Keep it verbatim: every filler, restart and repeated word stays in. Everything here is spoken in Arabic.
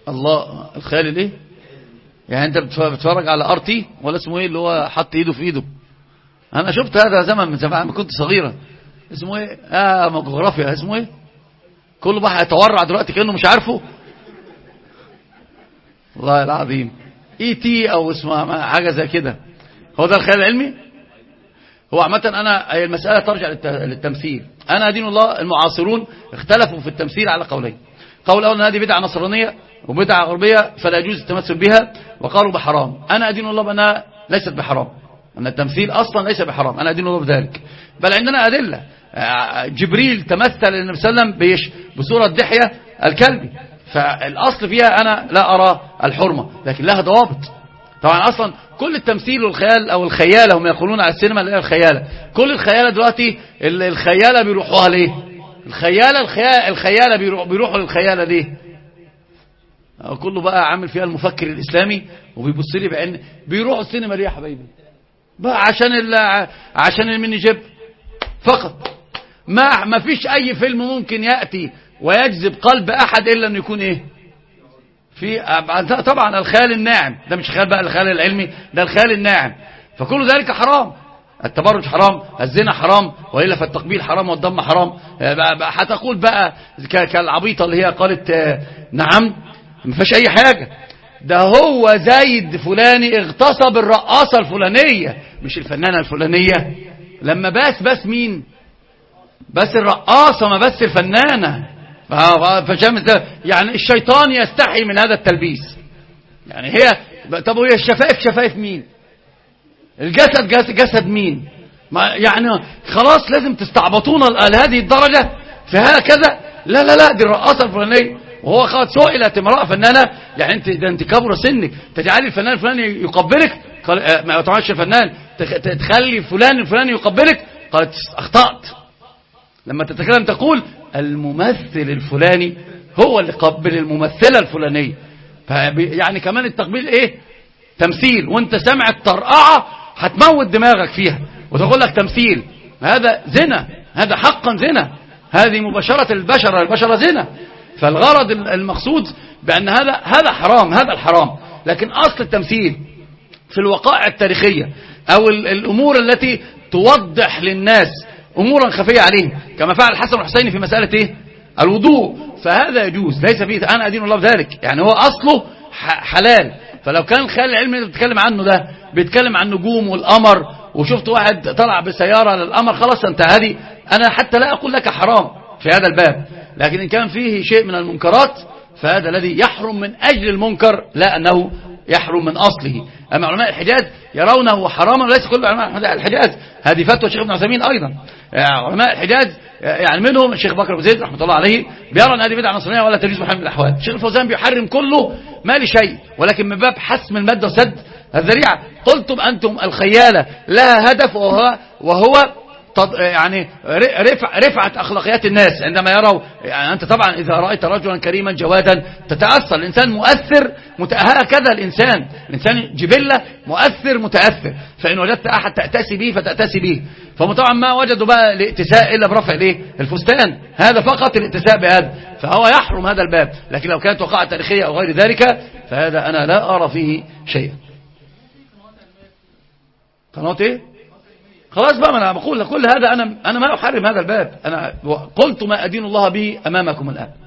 الله الخيال الايه؟ يعني انت بتتفرج على ار تي ولا اسمه ايه اللي هو حط ايده في ايده؟ انا شفت هذا زمن من زمان ما كنت صغيرة. اسمه ايه؟ اه جغرافيا. اسمه ايه؟ كله بقى هيتورع دلوقتي كأنه مش عارفه. والله العظيم اي تي او اسمه حاجة زي كده. هو ده الخيال العلمي. هو عامة انا المسألة ترجع للتمثيل. انا دين الله المعاصرون اختلفوا في التمثيل على قولين. قول اول ان هذه بدعة نصرانية وبدعة غربية فلا يجوز التمثل بها، وقالوا بحرام. انا ادين الله بانها ليست بحرام، ان التمثيل اصلا ليس بحرام. انا ادين الله بذلك، بل عندنا ادلة. جبريل تمثل للنبي صلى الله عليه وسلم بيش بصورة دحية الكلبي، فالاصل فيها انا لا ارى الحرمة، لكن لها ضوابط. طبعا اصلا كل التمثيل والخيال او الخيالة هم يقولون على السينما اللي هي الخيالة. كل الخيالة دلوقتي الخيالة بيروحوها ليه؟ الخيالة الخيالة بيروحوا للخيالة ليه؟ كله بقى عامل فيها المفكر الاسلامي وبيبص لي بعين بيروحوا السينما ليه يا حبايبي؟ بقى عشان ال عشان الميني جيب فقط. ما ما فيش اي فيلم ممكن ياتي ويجذب قلب احد الا انه يكون ايه؟ في طبعا الخيال الناعم. ده مش خيال بقى الخيال العلمي، ده الخيال الناعم. فكل ذلك حرام. التبرج حرام، الزنا حرام، وإلا فالتقبيل حرام والضم حرام. هتقول بقى كالعبيطة اللي هي قالت نعم ما فيش اي حاجة. ده هو زايد فلاني اغتصب الرقاصة الفلانية مش الفنانة الفلانية. لما بس بس مين؟ بس الرقاصة ما بس الفنانة. يعني الشيطان يستحي من هذا التلبيس. يعني هي طب وهي الشفايف شفايف مين؟ الجسد جسد, جسد مين؟ ما يعني خلاص لازم تستعبطون لهذه الدرجة في هكذا. لا لا لا دي الرقاصة الفلانية. وهو قد سئلت امرأة فنانة يعني انت ده انت كبر سنك تجعلي الفنان الفلاني يقبلك؟ قال ما تعالش الفنان تخلي فلان الفلاني يقبلك؟ قالت اخطأت. لما تتكلم تقول الممثل الفلاني هو اللي قبل الممثلة الفلانية. يعني كمان التقبيل ايه؟ تمثيل. وانت سمع الطرقعة هتموت دماغك فيها وتقول لك تمثيل. هذا زنا، هذا حقا زنا، هذه مباشرة البشرة البشرة زنا. فالغرض المقصود بأن هذا هذا حرام، هذا الحرام. لكن أصل التمثيل في الوقائع التاريخية أو الأمور التي توضح للناس أمورا خفية عليهم كما فعل الحسن والحسين في مسألة إيه؟ الوضوء، فهذا يجوز ليس فيه أنا أدين الله بذلك. يعني هو أصله حلال. فلو كان الخيال العلمي اللي بيتكلم عنه ده بيتكلم عن النجوم والقمر وشفت واحد طلع بسيارة للقمر خلاص انت هذه أنا حتى لا أقول لك حرام في هذا الباب. لكن إن كان فيه شيء من المنكرات فهذا الذي يحرم من أجل المنكر لا أنه يحرم من أصله. أما علماء الحجاز يرونه حراما وليس كل علماء الحجاز. هذه فتوى الشيخ ابن عثيمين أيضا. علماء الحجاز يعني منهم الشيخ بكر أبو زيد رحمة الله عليه بيرى أن هذه بدعة نصرانية ولا تجوز بحال من الأحوال. الشيخ الفوزان بيحرم كله ما لشيء ولكن من باب حسم المادة وسد الذريعة. قلتم أنتم الخيالة لها هدف وهو, وهو يعني رفع رفعت أخلاقيات الناس عندما يروا. يعني أنت طبعا إذا رأيت رجلا كريما جوادا تتأثر. الإنسان مؤثر هكذا. الإنسان الإنسان جبلة مؤثر متأثر. فإن وجدت أحد تأتسي به فتأتسي به. فطبعا ما وجدوا بقى الائتساء إلا برفع ليه الفستان. هذا فقط الائتساء بهذا فهو يحرم هذا الباب. لكن لو كانت وقائع تاريخية أو غير ذلك فهذا أنا لا أرى فيه شيئا. قناة إيه؟ خلاص بقى. ما انا بقول كل هذا انا انا ما احرم هذا الباب. انا قلت ما ادين الله به امامكم الان.